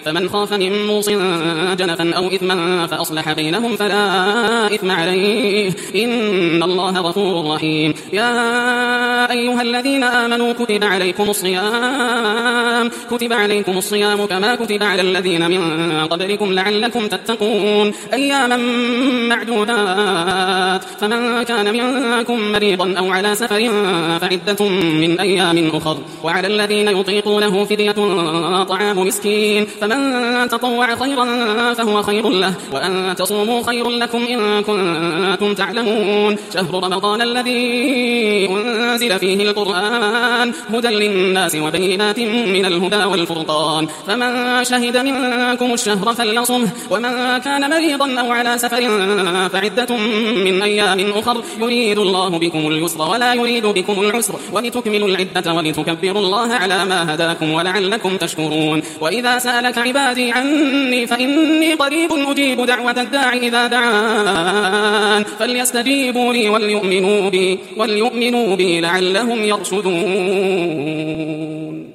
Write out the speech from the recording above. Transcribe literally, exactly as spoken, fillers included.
فمن خاف من موص جنفا أو إثما فأصلح بينهم فلا إثم عليه إن الله غفور رحيم. يا أيها الذين آمنوا كتب عليكم الصيام كتب عليكم الصيام كما كتب على الذين من قبلكم لعلكم تتقون أياما معدودات فمن كان منكم مريضا أو على سفر فعدة من أيام أخر وعلى الذين يطيقونه فدية طعام مسكين فمن تطوع خيرا فهو خير له وأن تصوموا خير لكم إن كنتم تعلمون. شهر رمضان الذي أنزل فيه القرآن هدى للناس وبينات من الهدى والفرقان فمن شهد منكم الشهر فليصمه ومن كان مريضا أو على سفر فعدة من أيام أخر يريد الله بكم اليسر ولا يريد بكم العسر ولتكملوا العدة ولتكبروا الله على ما هداكم ولعلكم تشكرون. وإذا سألك عبادي عني فإني قريب أجيب دعوة الداعي إذا دعان فليستجيبوا لي وليؤمنوا بي, وليؤمنوا بي لعلهم يرشدون.